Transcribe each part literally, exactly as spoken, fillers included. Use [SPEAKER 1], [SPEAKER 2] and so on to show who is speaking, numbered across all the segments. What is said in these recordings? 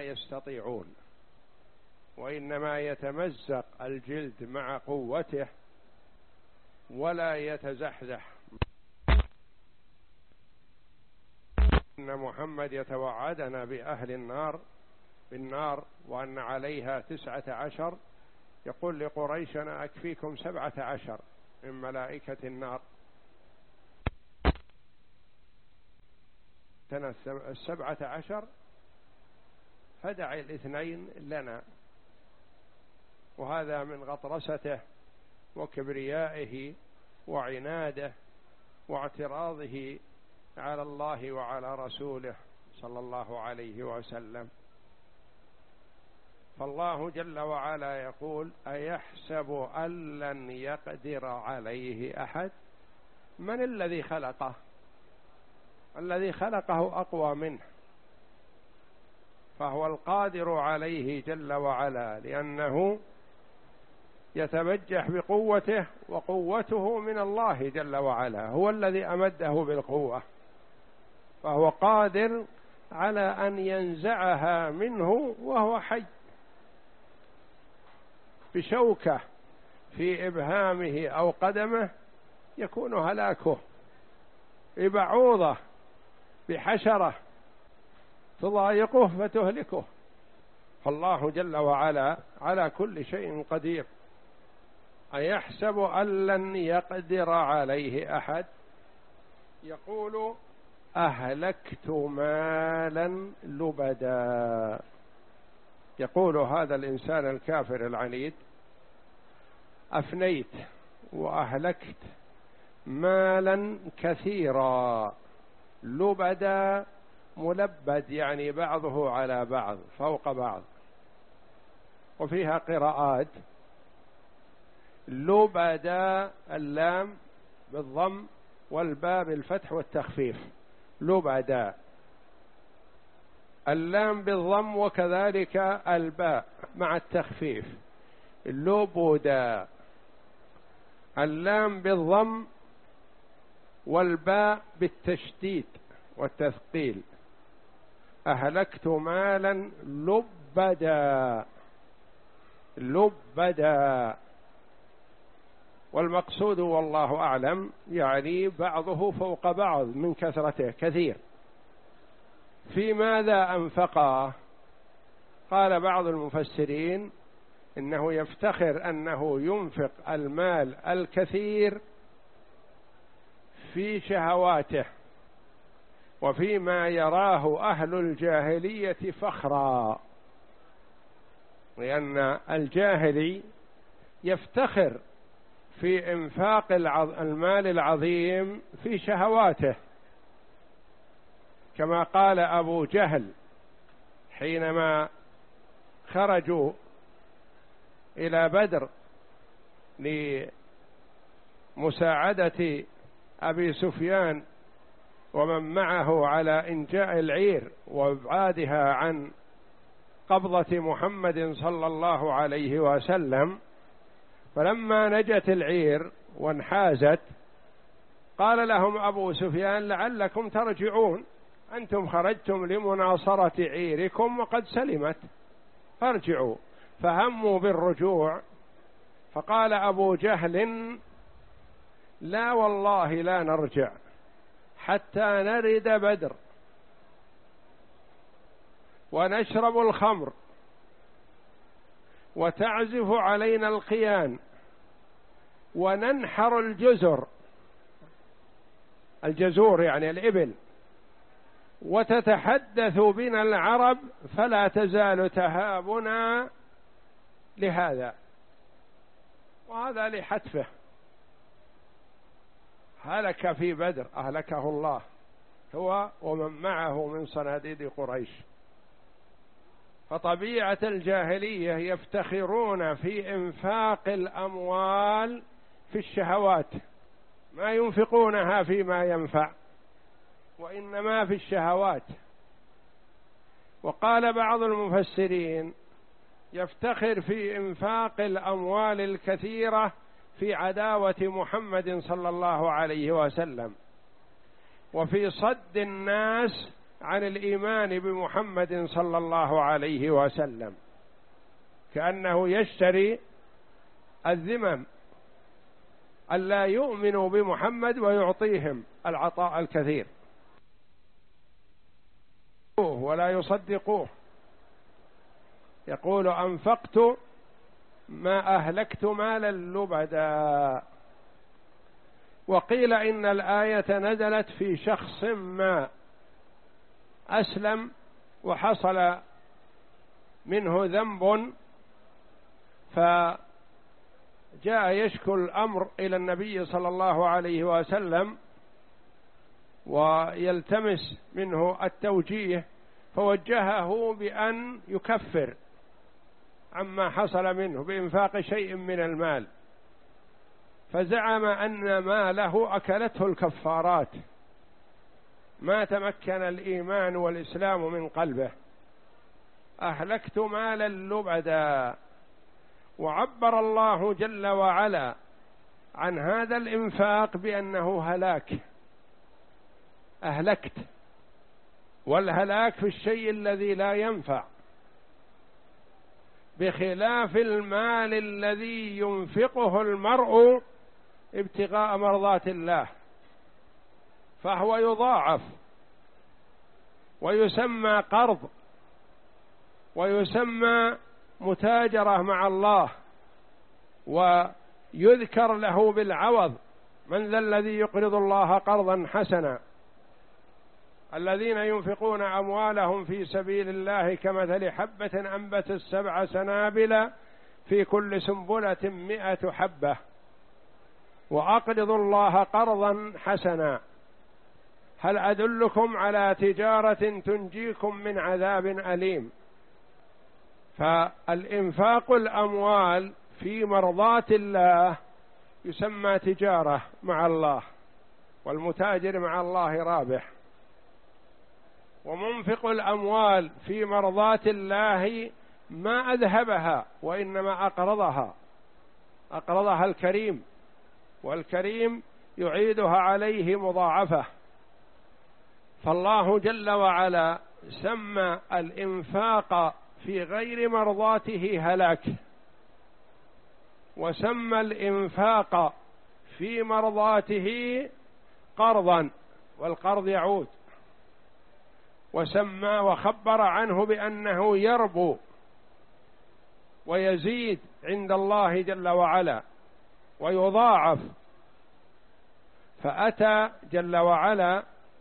[SPEAKER 1] يستطيعون، وإنما يتمزق الجلد مع قوته ولا يتزحزح. إن محمد يتوعدنا بأهل النار بالنار وأن عليها تسعة عشر، يقول لقريش أنا أكفيكم سبعة عشر من ملائكة النار. السبعة عشر فدع الاثنين لنا، وهذا من غطرسته وكبريائه وعناده واعتراضه على الله وعلى رسوله صلى الله عليه وسلم. فالله جل وعلا يقول أيحسب أن لن يقدر عليه أحد؟ من الذي خلقه؟ الذي خلقه أقوى منه، فهو القادر عليه جل وعلا، لأنه يتبجح بقوته، وقوته من الله جل وعلا، هو الذي أمده بالقوة، فهو قادر على أن ينزعها منه وهو حي، بشوكة في إبهامه أو قدمه يكون هلاكه، ببعوضة بحشرة تضايقه فتهلكه. فالله جل وعلا على كل شيء قدير. أيحسب أن لن يقدر عليه أحد؟ يقول أهلكت مالا لبدا. يقول هذا الإنسان الكافر العنيد أفنيت وأهلكت مالا كثيرا، لبدا ملبد يعني بعضه على بعض فوق بعض، وفيها قراءات لبدا اللام بالضم والباء بالفتح والتخفيف، لبدا اللام بالضم وكذلك الباء مع التخفيف، لبدا اللام بالضم والباء بالتشديد والتثقيل، أهلكت مالا لبدا لبدا. والمقصود والله أعلم يعني بعضه فوق بعض من كثرته كثير. في ماذا أنفقه؟ قال بعض المفسرين إنه يفتخر أنه ينفق المال الكثير في شهواته وفيما يراه أهل الجاهلية فخرا، لأن الجاهلي يفتخر في إنفاق المال العظيم في شهواته، كما قال أبو جهل حينما خرجوا إلى بدر لمساعدة أبي سفيان ومن معه على إنجاء العير وإبعادها عن قبضة محمد صلى الله عليه وسلم، فلما نجت العير وانحازت قال لهم أبو سفيان لعلكم ترجعون، أنتم خرجتم لمناصرة عيركم وقد سلمت فارجعوا، فهموا بالرجوع. فقال أبو جهل لا والله لا نرجع حتى نرد بدر ونشرب الخمر وتعزف علينا القيان وننحر الجزر، الجزور يعني الإبل، وتتحدث بنا العرب فلا تزال تهابنا لهذا، وهذا لحتفه. هلك في بدر أهلكه الله هو ومن معه من صناديد قريش. فطبيعة الجاهلية يفتخرون في إنفاق الأموال في الشهوات، ما ينفقونها فيما ينفع وإنما في الشهوات. وقال بعض المفسرين يفتخر في إنفاق الأموال الكثيرة في عداوة محمد صلى الله عليه وسلم، وفي صد الناس عن الإيمان بمحمد صلى الله عليه وسلم، كأنه يشتري الذمم ألا يؤمنوا بمحمد ويعطيهم العطاء الكثير ولا يصدقوه. يقول أنفقت ما أهلكت مالا لبدا. وقيل إن الآية نزلت في شخص ما أسلم وحصل منه ذنب، فجاء يشكو الأمر إلى النبي صلى الله عليه وسلم ويلتمس منه التوجيه، فوجهه بأن يكفر عما حصل منه بإنفاق شيء من المال، فزعم أن ماله أكلته الكفارات، ما تمكن الإيمان والإسلام من قلبه، أهلكت مالا لبدا. وعبر الله جل وعلا عن هذا الإنفاق بأنه هلاك، أهلكت، والهلاك في الشيء الذي لا ينفع، بخلاف المال الذي ينفقه المرء ابتغاء مرضات الله، فهو يضاعف ويسمى قرض ويسمى متاجرة مع الله، ويذكر له بالعوض: من ذا الذي يقرض الله قرضا حسنا. الذين ينفقون أموالهم في سبيل الله كمثل حبة أنبتت سبع سنابل في كل سنبلة مئة حبة وأقرضوا الله قرضا حسنا هل أدلكم على تجارة تنجيكم من عذاب أليم. فالإنفاق الأموال في مرضات الله يسمى تجارة مع الله، والمتاجر مع الله رابح. ومنفق الأموال في مرضات الله ما أذهبها وإنما أقرضها، أقرضها الكريم، والكريم يعيدها عليه مضاعفة. فالله جل وعلا سمى الإنفاق في غير مرضاته هلاك، وسمى الإنفاق في مرضاته قرضا، والقرض يعود، وسمى وخبر عنه بأنه يربو ويزيد عند الله جل وعلا ويضاعف. فأتى جل وعلا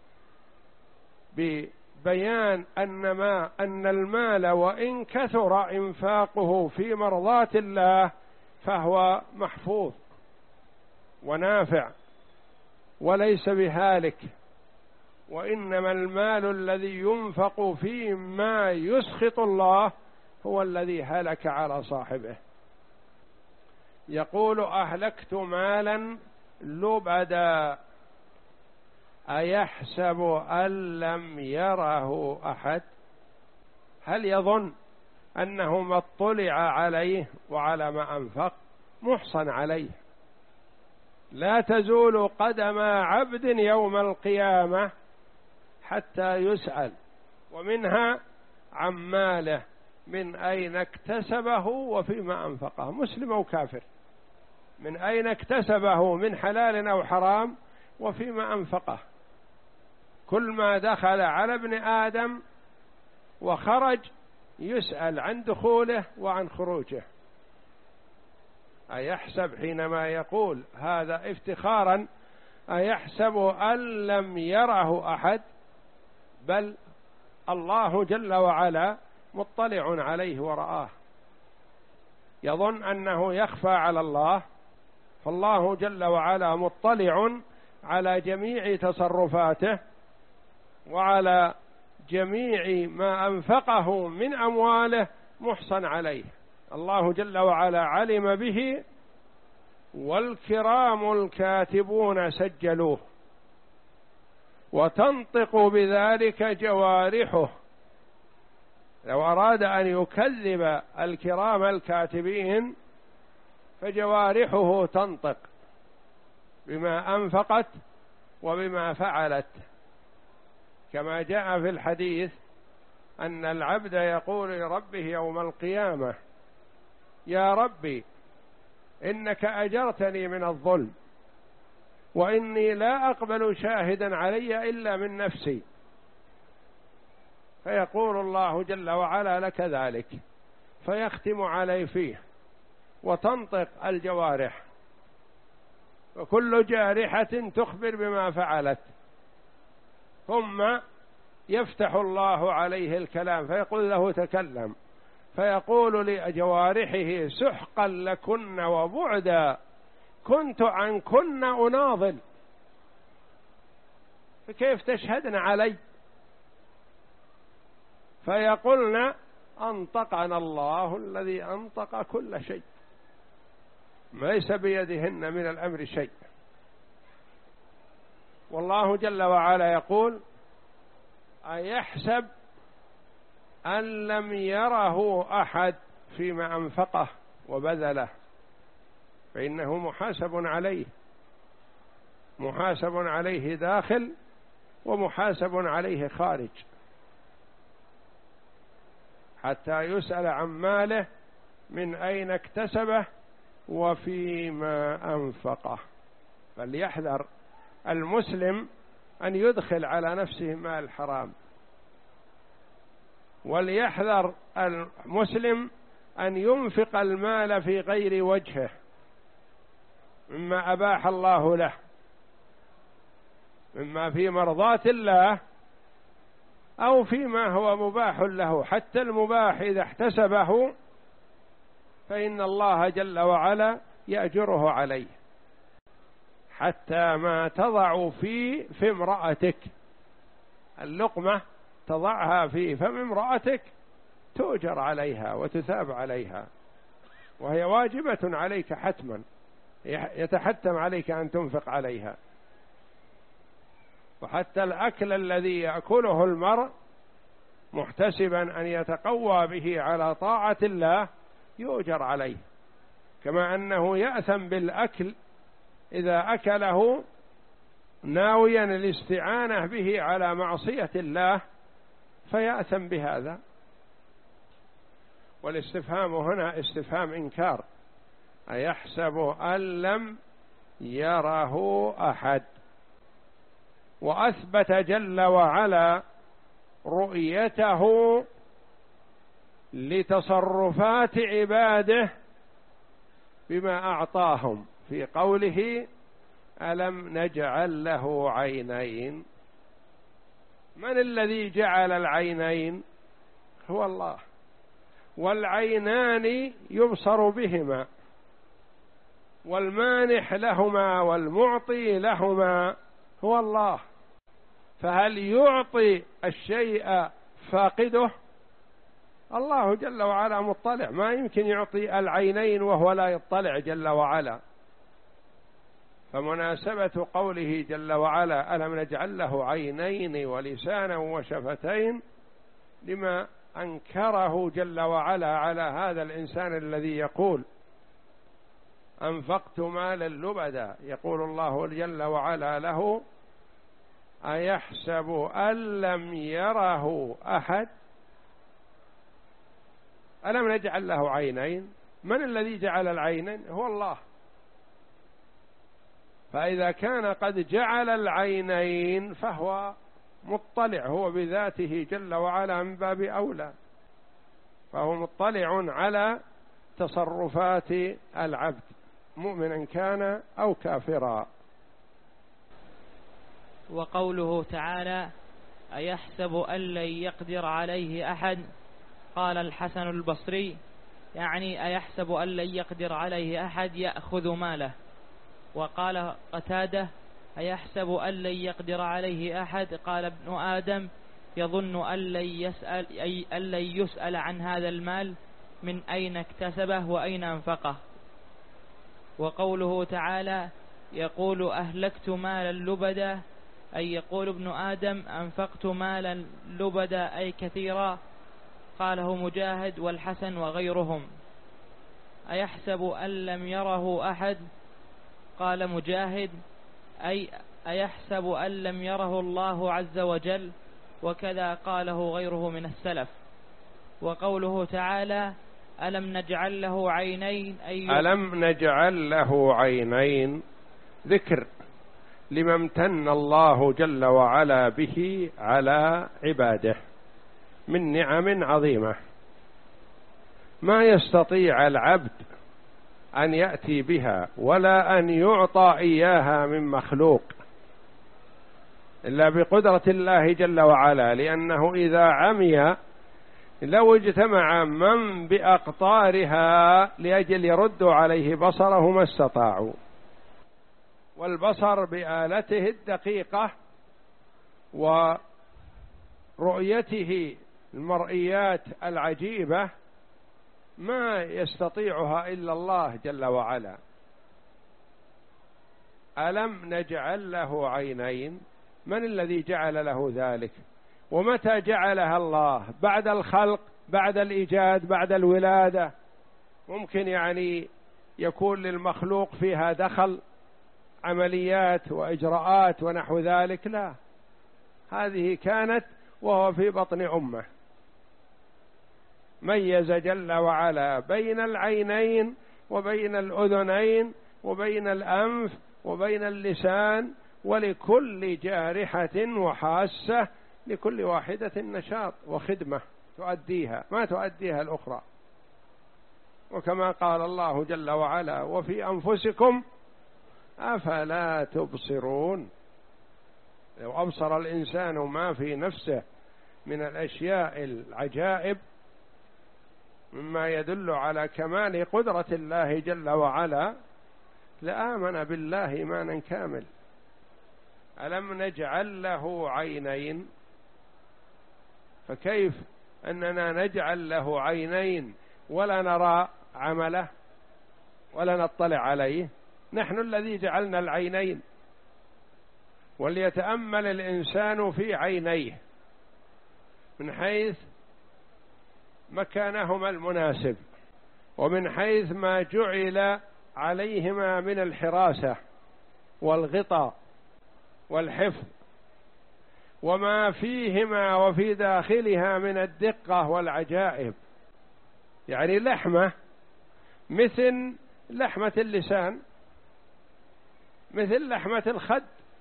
[SPEAKER 1] ببيان أن ما أن المال وإن كثر إنفاقه في مرضات الله فهو محفوظ ونافع وليس بهالك، وإنما المال الذي ينفق فيما يسخط الله هو الذي هلك على صاحبه. يقول: أهلكت مالا لبدا أيحسب أن لم يره أحد. هل يظن أنه ما اطلع عليه وعلى ما أنفق؟ محصن عليه. لا تزول قدم عبد يوم القيامة حتى يسأل، ومنها عن ماله من أين اكتسبه وفيما أنفقه، مسلم أو كافر، من أين اكتسبه من حلال أو حرام وفيما أنفقه. كل ما دخل على ابن آدم وخرج يسأل عن دخوله وعن خروجه. أيحسب حينما يقول هذا افتخارا أيحسب أن لم يره أحد، بل الله جل وعلا مطلع عليه ورآه. يظن أنه يخفى على الله، فالله جل وعلا مطلع على جميع تصرفاته وعلى جميع ما أنفقه من أمواله، محصن عليه. الله جل وعلا علم به، والكرام الكاتبون سجلوه، وتنطق بذلك جوارحه. لو أراد أن يكذب الكرام الكاتبين فجوارحه تنطق بما أنفقت وبما فعلت. كما جاء في الحديث أن العبد يقول لربه يوم القيامة: يا ربي إنك أجرتني من الظلم، وإني لا أقبل شاهدا علي إلا من نفسي. فيقول الله جل وعلا: لك ذلك، فيختم عليه فيه، وتنطق الجوارح، وكل جارحة تخبر بما فعلت، ثم يفتح الله عليه الكلام فيقول له: تكلم، فيقول لجوارحه: سحقا لكن وبعدا، كنت عنكن أناضل، فكيف تشهدن علي؟ فيقولن: أنطقنا الله الذي أنطق كل شيء، ليس بيدهن من الأمر شيء. والله جل وعلا يقول: أيحسب أن لم يره أحد فيما أنفقه وبذله، فإنه محاسب عليه، محاسب عليه داخل ومحاسب عليه خارج، حتى يسأل عن ماله من أين اكتسبه وفيما أنفقه. فليحذر المسلم أن يدخل على نفسه مال حرام، وليحذر المسلم أن ينفق المال في غير وجهه مما أباح الله له، مما في مرضاة الله أو فيما هو مباح له. حتى المباح إذا احتسبه فإن الله جل وعلا يأجره عليه. حتى ما تضع في في امرأتك، اللقمة تضعها في فم امرأتك تؤجر عليها وتثاب عليها، وهي واجبة عليك حتما، يتحتم عليك أن تنفق عليها. وحتى الأكل الذي يأكله المرء محتسبا أن يتقوى به على طاعة الله يؤجر عليه، كما أنه يأثم بالأكل إذا أكله ناويا الاستعانة به على معصية الله فيأثم بهذا. والاستفهام هنا استفهام إنكار: أيحسب أن لم يره أحد. وأثبت جل وعلا رؤيته لتصرفات عباده بما أعطاهم في قوله: ألم نجعل له عينين. من الذي جعل العينين؟ هو الله، والعينان يبصر بهما، والمانح لهما والمعطي لهما هو الله. فهل يعطي الشيء فاقده؟ الله جل وعلا مطلع، ما يمكن يعطي العينين وهو لا يطلع جل وعلا. فمناسبة قوله جل وعلا: ألم نجعل له عينين ولسانا وشفتين، لما أنكره جل وعلا على هذا الإنسان الذي يقول: أنفقت مالا لبدا. يقول الله جل وعلا له: أيحسب أن لم يره أحد. ألم نجعل له عينين؟ من الذي جعل العينين؟ هو الله. فإذا كان قد جعل العينين فهو مطلع، هو بذاته جل وعلا من باب أولى، فهو مطلع على تصرفات العبد مؤمنا كان أو كافرا.
[SPEAKER 2] وقوله تعالى: أيحسب أن لن يقدر عليه أحد، قال الحسن البصري: يعني أيحسب أن لن يقدر عليه أحد يأخذ ماله. وقال قتادة: أيحسب أن لن يقدر عليه أحد، قال ابن آدم يظن أن لن يسأل, أي أن لن يسأل عن هذا المال من أين اكتسبه وأين أنفقه. وقوله تعالى: يقول أهلكت مالا لبدا، أي يقول ابن آدم أنفقت مالا لبدا أي كثيرا، قاله مجاهد والحسن وغيرهم. أيحسب أن لم يره أحد، قال مجاهد: أي أيحسب أن لم يره الله عز وجل، وكذا قاله غيره من السلف. وقوله تعالى ألم نجعل له عينين أي
[SPEAKER 1] ألم نجعل له عينين ذكر لما امتن الله جل وعلا به على عباده من نعم عظيمة ما يستطيع العبد أن يأتي بها ولا أن يعطى إياها من مخلوق إلا بقدرة الله جل وعلا، لأنه إذا عمي لو اجتمع من بأقطارها لأجل يردوا عليه بصره ما استطاعوا. والبصر بآلته الدقيقة ورؤيته المرئيات العجيبة ما يستطيعها إلا الله جل وعلا. ألم نجعل له عينين؟ من الذي جعل له ذلك؟ ومتى جعلها الله؟ بعد الخلق، بعد الإيجاد، بعد الولادة؟ ممكن يعني يكون للمخلوق فيها دخل عمليات وإجراءات ونحو ذلك؟ لا، هذه كانت وهو في بطن أمه. ميز جل وعلا بين العينين وبين الأذنين وبين الأنف وبين اللسان، ولكل جارحة وحاسة لكل واحدة نشاط وخدمة تؤديها ما تؤديها الأخرى. وكما قال الله جل وعلا وفي أنفسكم أفلا تبصرون. لو أبصر الإنسان ما في نفسه من الأشياء العجائب مما يدل على كمال قدرة الله جل وعلا لآمن بالله إيمانا كامل. ألم نجعل له عينين؟ فكيف أننا نجعل له عينين ولا نرى عمله ولا نطلع عليه؟ نحن الذي جعلنا العينين. وليتأمل الإنسان في عينيه من حيث مكانهما المناسب ومن حيث ما جعل عليهما من الحراسة والغطاء والحفظ وما فيهما وفي داخلها من الدقة والعجائب. يعني لحمة مثل لحمة اللسان، مثل لحمة الخد،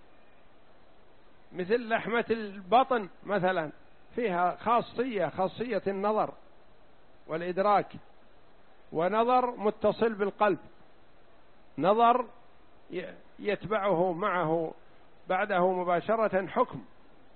[SPEAKER 1] مثل لحمة البطن مثلا، فيها خاصية خاصية النظر والإدراك، ونظر متصل بالقلب، نظر يتبعه معه بعده مباشرة حكم،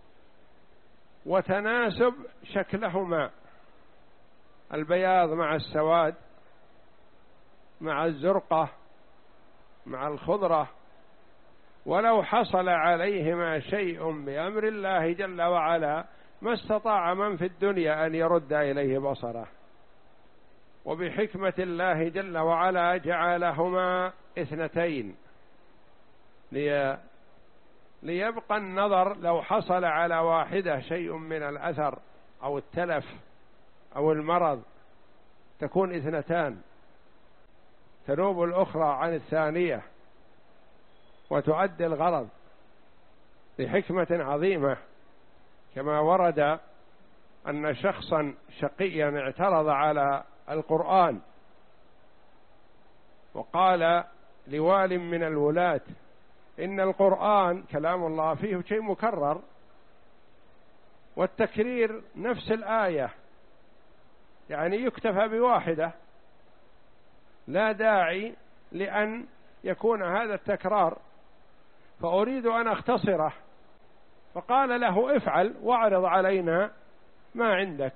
[SPEAKER 1] وتناسب شكلهما، البياض مع السواد، مع الزرقة، مع الخضرة. ولو حصل عليهما شيء بأمر الله جل وعلا ما استطاع من في الدنيا أن يرد إليه بصره. وبحكمة الله جل وعلا جعلهما اثنتين لي ليبقى النظر لو حصل على واحدة شيء من الأثر أو التلف أو المرض تكون اثنتان تنوب الأخرى عن الثانية وتؤدي الغرض لحكمة عظيمة. كما ورد أن شخصا شقيا اعترض على القرآن وقال لوال من الولاة إن القرآن كلام الله فيه شيء مكرر، والتكرير نفس الآية، يعني يكتفى بواحدة، لا داعي لأن يكون هذا التكرار، فأريد أن أختصره. فقال له افعل واعرض علينا ما عندك،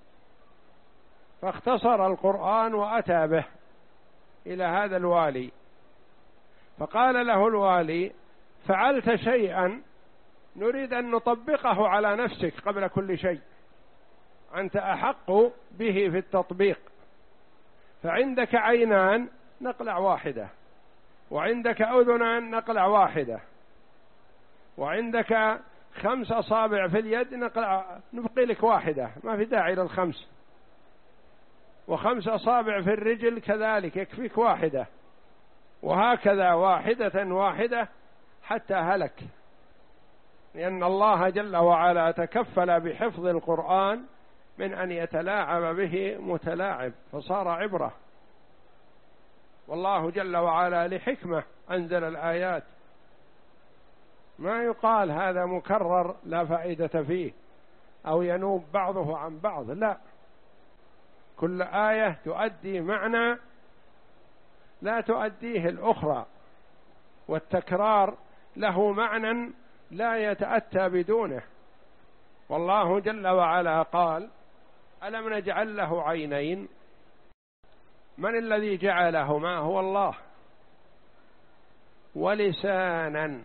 [SPEAKER 1] فاختصر القرآن وأتى به إلى هذا الوالي، فقال له الوالي فعلت شيئا نريد أن نطبقه على نفسك قبل كل شيء، أنت أحق به في التطبيق، فعندك عينان نقلع واحدة، وعندك أذنان نقلع واحدة، وعندك خمس أصابع في اليد نقلع نبقي لك واحدة، ما في داعي للخمس، وخمس أصابع في الرجل كذلك يكفيك واحدة، وهكذا واحدة واحدة حتى هلك. لأن الله جل وعلا تكفل بحفظ القرآن من أن يتلاعب به متلاعب، فصار عبرة. والله جل وعلا لحكمة أنزل الآيات، ما يقال هذا مكرر لا فائدة فيه أو ينوب بعضه عن بعض، لا، كل آية تؤدي معنى لا تؤديه الأخرى، والتكرار له معنى لا يتأتى بدونه. والله جل وعلا قال: ألم نجعل له عينين؟ من الذي جعلهما؟ هو الله. ولسانا،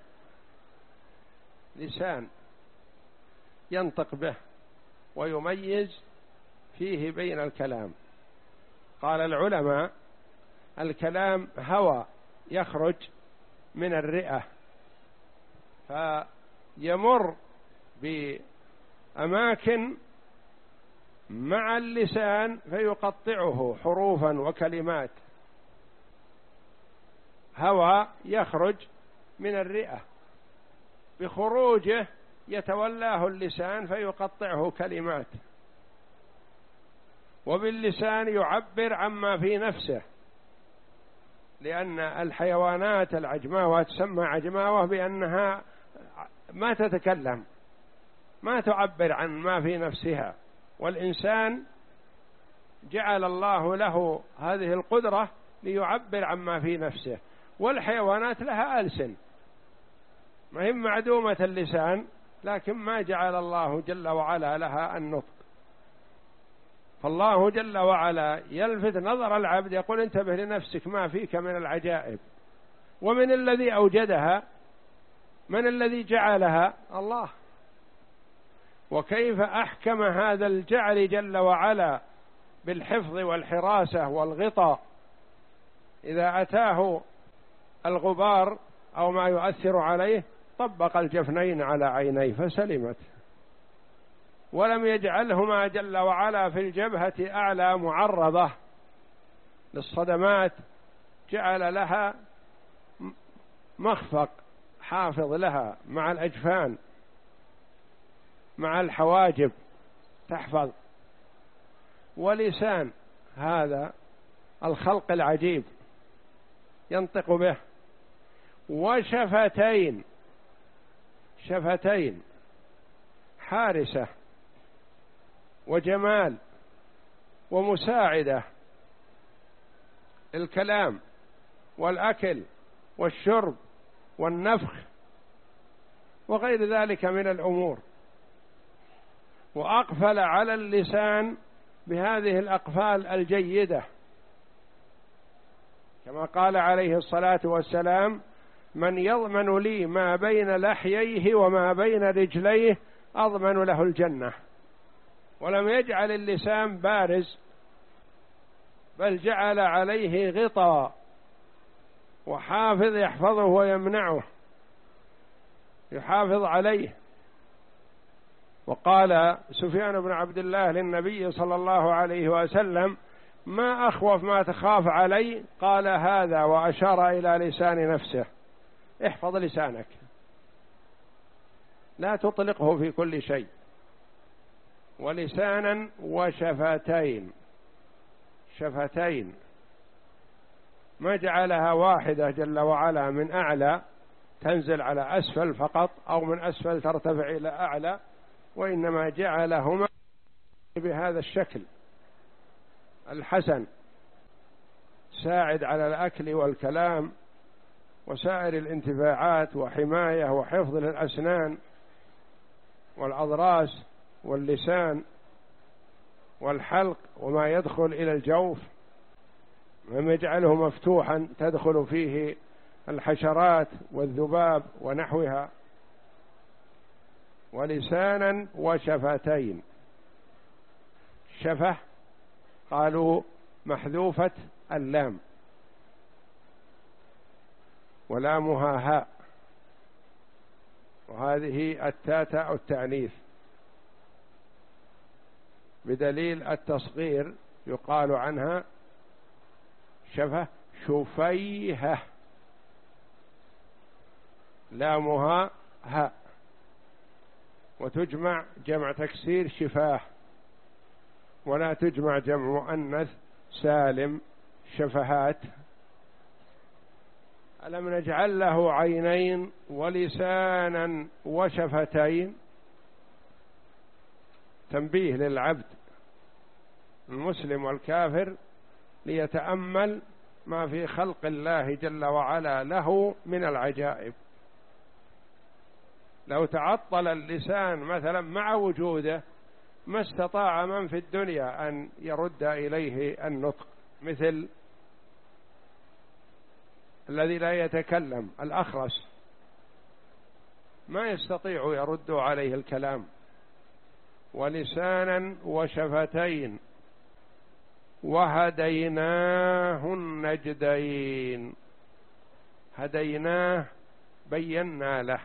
[SPEAKER 1] لسان ينطق به ويميز فيه بين الكلام. قال العلماء: الكلام هوى يخرج من الرئة فيمر بأماكن مع اللسان فيقطعه حروفا وكلمات. هوى يخرج من الرئة، بخروجه يتولاه اللسان فيقطعه كلمات، وباللسان يعبر عما في نفسه، لأن الحيوانات العجماوة تسمى عجماوة بأنها ما تتكلم، ما تعبر عن ما في نفسها، والإنسان جعل الله له هذه القدرة ليعبر عما في نفسه. والحيوانات لها ألسن، ما هي معدومة اللسان، لكن ما جعل الله جل وعلا لها النطق. فالله جل وعلا يلفت نظر العبد، يقول: انتبه لنفسك ما فيك من العجائب. ومن الذي أوجدها؟ من الذي جعلها؟ الله. وكيف أحكم هذا الجعل جل وعلا بالحفظ والحراسة والغطاء، إذا أتاه الغبار أو ما يؤثر عليه طبق الجفنين على عينيه فسلمت، ولم يجعلهما جل وعلا في الجبهة أعلى معرضة للصدمات، جعل لها مخفق حافظ لها مع الأجفان مع الحواجب تحفظ. ولسان هذا الخلق العجيب ينطق به. وشفتين، شفتين حارسة وجمال ومساعدة الكلام والأكل والشرب والنفخ وغير ذلك من الأمور. وأقفل على اللسان بهذه الأقفال الجيدة، كما قال عليه الصلاة والسلام: من يضمن لي ما بين لحييه وما بين رجليه أضمن له الجنة. ولم يجعل اللسان بارز، بل جعل عليه غطاء وحافظ يحفظه ويمنعه، يحافظ عليه. وقال سفيان بن عبد الله للنبي صلى الله عليه وسلم: ما أخوف ما تخاف علي؟ قال: هذا، وأشار إلى لسان نفسه. احفظ لسانك، لا تطلقه في كل شيء. ولسانا وشفتين، شفتين ما جعلها واحدة جل وعلا من أعلى تنزل على أسفل فقط، أو من أسفل ترتفع إلى أعلى، وإنما جعلهما بهذا الشكل الحسن، ساعد على الأكل والكلام وسائر الانتفاعات، وحماية وحفظ للأسنان والأضراس واللسان والحلق وما يدخل إلى الجوف، وما يجعله مفتوحا تدخل فيه الحشرات والذباب ونحوها. ولسانا وشفتين. شفة قالوا محذوفة اللام ولامها هاء، وهذه التاء التأنيث، بدليل التصغير يقال عنها شفة شفيهة، لامها هاء وتجمع جمع تكسير شفاه، ولا تجمع جمع مؤنث سالم شفهات. ألم نجعل له عينين ولسانا وشفتين؟ تنبيه للعبد المسلم والكافر ليتأمل ما في خلق الله جل وعلا له من العجائب. لو تعطل اللسان مثلا مع وجوده ما استطاع من في الدنيا أن يرد إليه النطق، مثل الذي لا يتكلم الأخرس ما يستطيع يرد عليه الكلام. ولسانا وشفتين وهديناه النجدين. هديناه بينا له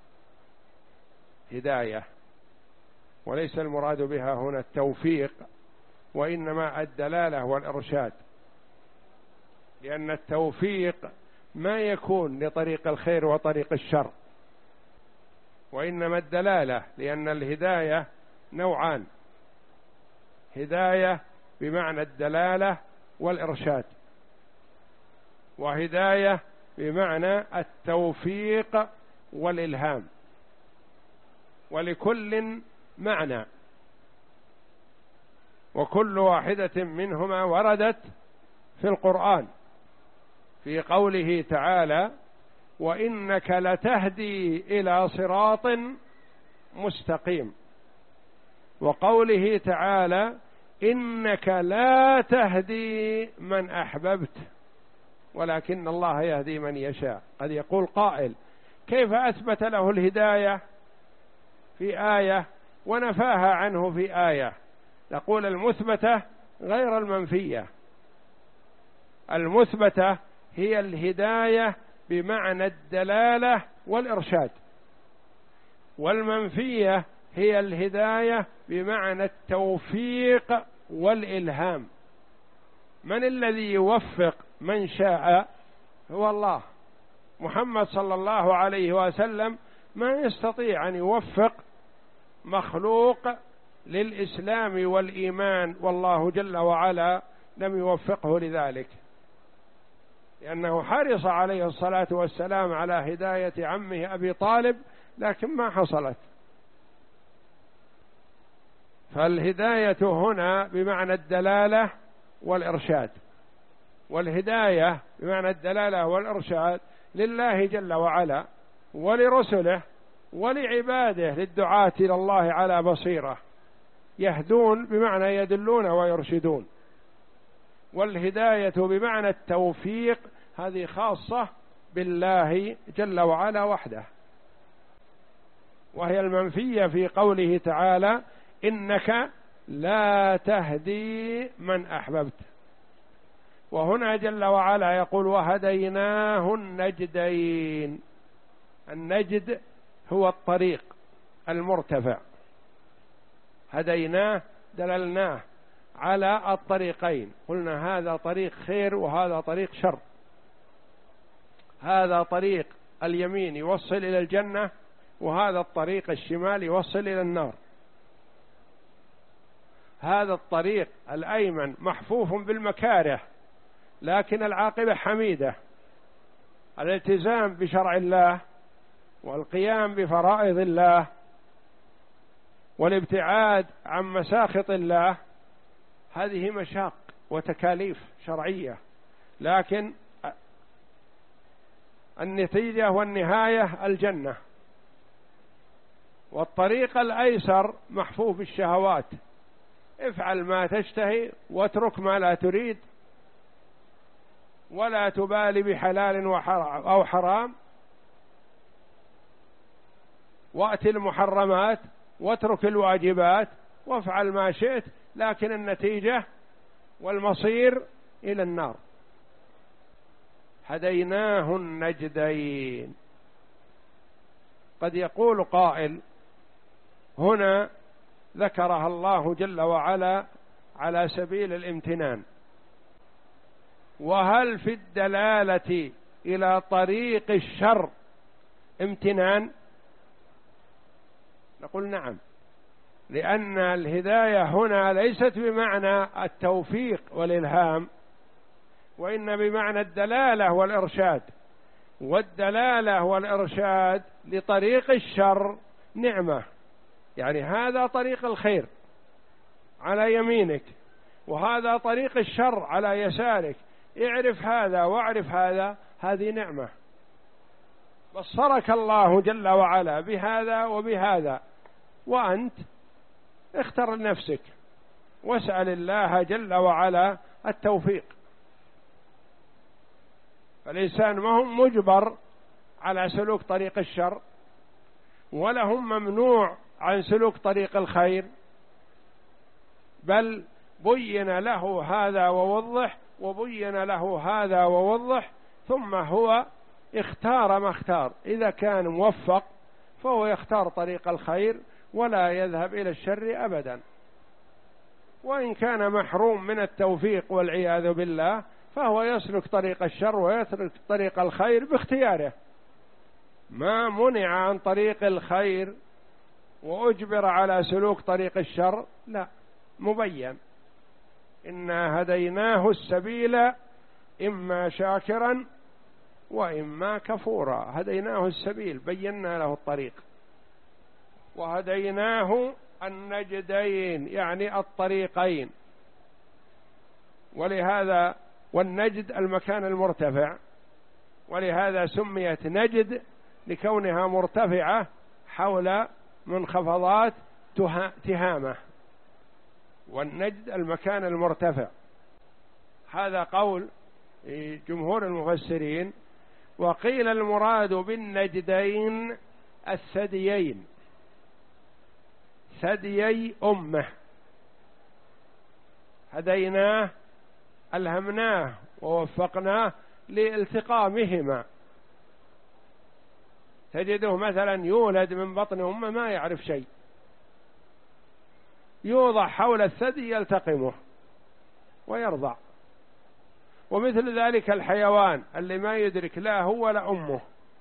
[SPEAKER 1] هداية، وليس المراد بها هنا التوفيق، وإنما الدلالة والإرشاد، لأن التوفيق ما يكون لطريق الخير وطريق الشر، وإنما الدلالة، لأن الهداية نوعان: هداية بمعنى الدلالة والإرشاد، وهداية بمعنى التوفيق والإلهام، ولكل معنى، وكل واحدة منهما وردت في القرآن في قوله تعالى: وإنك لتهدي إلى صراط مستقيم، وقوله تعالى: إنك لا تهدي من أحببت ولكن الله يهدي من يشاء. قد يقول قائل: كيف أثبت له الهداية في آية ونفاها عنه في آية؟ نقول: المثبتة غير المنفية. المثبتة هي الهداية بمعنى الدلالة والإرشاد، والمنفية هي الهداية بمعنى التوفيق والإلهام. من الذي يوفق من شاء؟ هو الله. محمد صلى الله عليه وسلم ما يستطيع أن يوفق مخلوق للإسلام والإيمان، والله جل وعلا لم يوفقه لذلك، لأنه حرص عليه الصلاة والسلام على هداية عمه أبي طالب، لكن ما حصلت. فالهداية هنا بمعنى الدلالة والإرشاد، والهداية بمعنى الدلالة والإرشاد لله جل وعلا ولرسله ولعباده للدعاة إلى الله على بصيرة، يهدون بمعنى يدلون ويرشدون. والهداية بمعنى التوفيق هذه خاصة بالله جل وعلا وحده، وهي المنفية في قوله تعالى: إنك لا تهدي من أحببت. وهنا جل وعلا يقول: وهديناه النجدين. النجد هو الطريق المرتفع، هديناه دللناه على الطريقين، قلنا هذا طريق خير وهذا طريق شر، هذا طريق اليمين يوصل إلى الجنة، وهذا الطريق الشمال يوصل إلى النار. هذا الطريق الأيمن محفوف بالمكاره، لكن العاقبة حميدة: الالتزام بشرع الله والقيام بفرائض الله والابتعاد عن مساخط الله. هذه مشاق وتكاليف شرعية، لكن النتيجة والنهاية الجنة. والطريق الأيسر محفوف بالشهوات: افعل ما تشتهي واترك ما لا تريد، ولا تبالي بحلال أو حرام، وأت المحرمات واترك الواجبات، وافعل ما شئت، لكن النتيجة والمصير إلى النار. هديناه النجدين. قد يقول قائل: هنا ذكرها الله جل وعلا على سبيل الامتنان، وهل في الدلالة إلى طريق الشر امتنان؟ نقول نعم، لأن الهداية هنا ليست بمعنى التوفيق والإلهام، وإن بمعنى الدلالة والإرشاد، والدلالة والإرشاد لطريق الشر نعمة. يعني هذا طريق الخير على يمينك، وهذا طريق الشر على يسارك، اعرف هذا واعرف هذا، هذه نعمة. بصرك الله جل وعلا بهذا وبهذا، وأنت اختر لنفسك واسأل الله جل وعلا التوفيق. فالإنسان ما هم مجبر على سلوك طريق الشر، ولا هم ممنوع عن سلوك طريق الخير، بل بين له هذا ووضح، وبين له هذا ووضح، ثم هو اختار ما اختار. إذا كان موفق فهو يختار طريق الخير ولا يذهب إلى الشر أبدا، وإن كان محروم من التوفيق والعياذ بالله فهو يسلك طريق الشر ويترك طريق الخير باختياره. ما منع عن طريق الخير وأجبر على سلوك طريق الشر، لا، مبين. إنا هديناه السبيل إما شاكرا وإما كفورا. هديناه السبيل، بينا له الطريق، وهديناه النجدين يعني الطريقين. ولهذا والنجد المكان المرتفع، ولهذا سميت نجد لكونها مرتفعة حول منخفضات تهامة، والنجد المكان المرتفع. هذا قول جمهور المفسرين. وقيل المراد بالنجدين الثديين، ثديي أمه، هديناه ألهمناه ووفقناه لالتقامهما. تجده مثلا يولد من بطن أمه ما يعرف شيء، يوضع حول الثدي يلتقمه ويرضع. ومثل ذلك الحيوان اللي ما يدرك لا هو ولا أمه،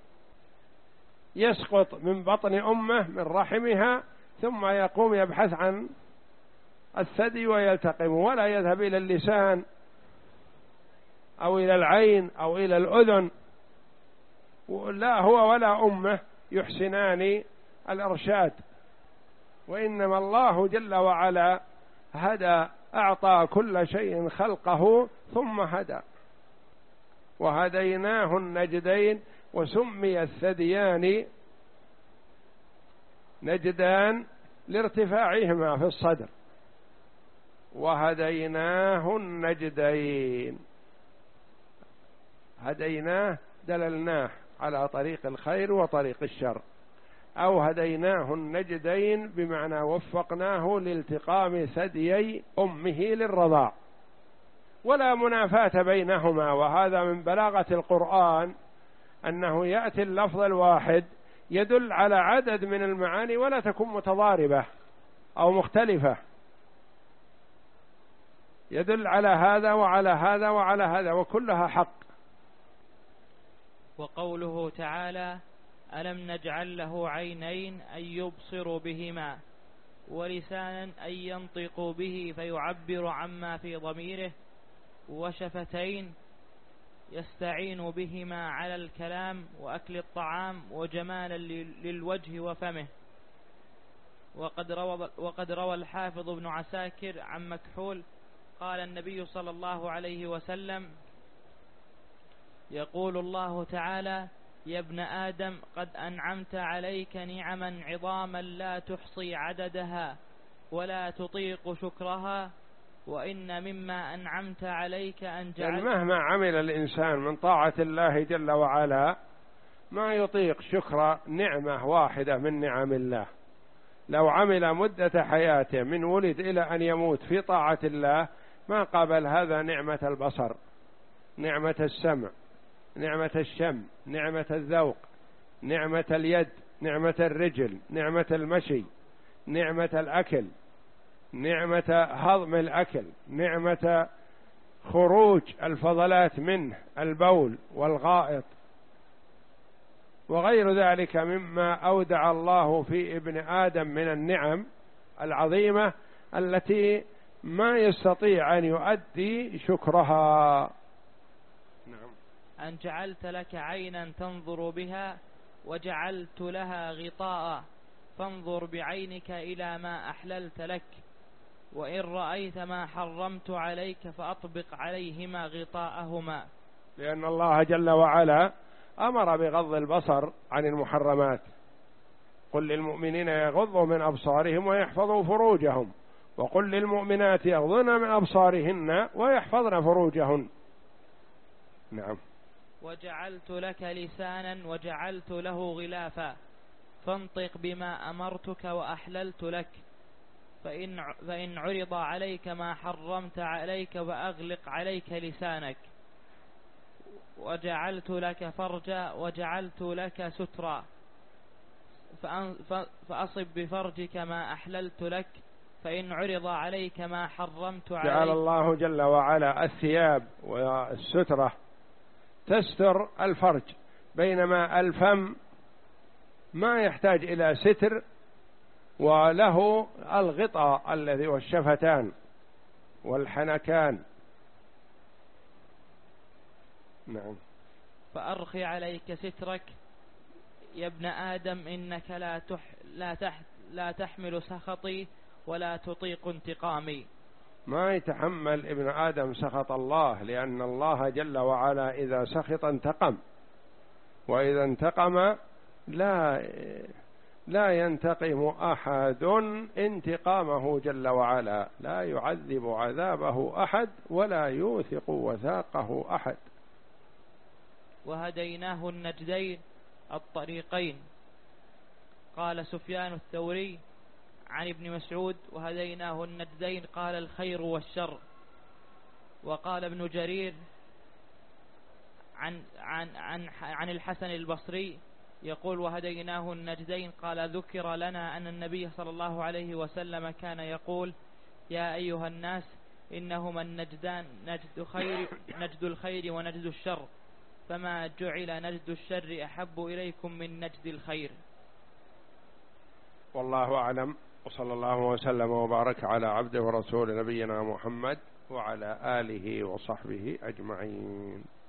[SPEAKER 1] يسقط من بطن أمه من رحمها ثم يقوم يبحث عن الثدي ويلتقمه، ولا يذهب إلى اللسان أو إلى العين أو إلى الأذن، لا هو ولا أمه يحسنان الإرشاد. وإنما الله جل وعلا هدى، أعطى كل شيء خلقه ثم هدى. وهديناه النجدين، وسمي الثديان نجدان لارتفاعهما في الصدر. وهديناه النجدين، هديناه دللناه على طريق الخير وطريق الشر، أو هديناه النجدين بمعنى وفقناه لالتقام ثديي أمه للرضاع، ولا منافاة بينهما. وهذا من بلاغة القرآن أنه يأتي اللفظ الواحد يدل على عدد من المعاني ولا تكون متضاربة أو مختلفة، يدل على هذا وعلى هذا وعلى هذا، وكلها حق.
[SPEAKER 2] وقوله تعالى: ألم نجعل له عينين أن يبصر بهما، ولسانا أن ينطق به فيعبر عما في ضميره، وشفتين يستعين بهما على الكلام وأكل الطعام، وجمالا للوجه وفمه. وقد روى, وقد روى الحافظ ابن عساكر عن مكحول قال النبي صلى الله عليه وسلم: يقول الله تعالى: يا ابن آدم قد أنعمت عليك نعما عظاما لا تحصي عددها ولا تطيق شكرها، وإن مما أنعمت عليك أن جعلت.
[SPEAKER 1] يعني مهما عمل الإنسان من طاعة الله جل وعلا ما يطيق شكر نعمة واحدة من نعم الله. لو عمل مدة حياته من ولد إلى أن يموت في طاعة الله ما قابل هذا نعمة البصر، نعمة السمع، نعمة الشم، نعمة الذوق، نعمة اليد، نعمة الرجل، نعمة المشي، نعمة الأكل، نعمة هضم الأكل، نعمة خروج الفضلات منه البول والغائط، وغير ذلك مما أودع الله في ابن آدم من النعم العظيمة التي ما يستطيع أن يؤدي شكرها.
[SPEAKER 2] نعم. أن جعلت لك عينا تنظر بها وجعلت لها غطاء فانظر بعينك إلى ما أحللت لك، وإن رأيت ما حرمت عليك فأطبق عليهما غطاءهما.
[SPEAKER 1] لأن الله جل وعلا أمر بغض البصر عن المحرمات، قل للمؤمنين يغضوا من أبصارهم ويحفظوا فروجهم، وقل للمؤمنات يغضن من أبصارهن ويحفظن فروجهن. نعم.
[SPEAKER 2] وجعلت لك لسانا وجعلت له غلافا فانطق بما أمرتك وأحللت لك، فإن, فإن عرض عليك ما حرمت عليك فأغلق عليك لسانك. وجعلت لك فرجا وجعلت لك سترا فأصب بفرجك ما أحللت لك، فإن عرض عليك ما حرمت عليك.
[SPEAKER 1] جعل الله جل وعلا الثياب والسترة تستر الفرج، بينما الفم ما يحتاج إلى ستر وله الغطاء الذي والشفتان والحنكان. نعم.
[SPEAKER 2] فأرخي عليك سترك يا ابن آدم إنك لا, تح لا, تح لا تحمل سخطي ولا تطيق انتقامي.
[SPEAKER 1] ما يتحمل ابن آدم سخط الله، لأن الله جل وعلا إذا سخط انتقم، وإذا انتقم لا لا ينتقم أحد انتقامه جل وعلا، لا يعذب عذابه أحد ولا يوثق وثاقه أحد.
[SPEAKER 2] وهديناه النجدين الطريقين. قال سفيان الثوري عن ابن مسعود وهديناه النجدين قال الخير والشر. وقال ابن جرير عن, عن, عن, عن الحسن البصري يقول وهديناه النجدين قال ذكر لنا أن النبي صلى الله عليه وسلم كان يقول يا أيها الناس إنهما النجدان نجد, خير نجد الخير ونجد الشر، فما جعل نجد الشر أحب إليكم من نجد الخير.
[SPEAKER 1] والله أعلم، وصلى الله وسلم وبارك على عبده ورسول نبينا محمد وعلى آله وصحبه أجمعين.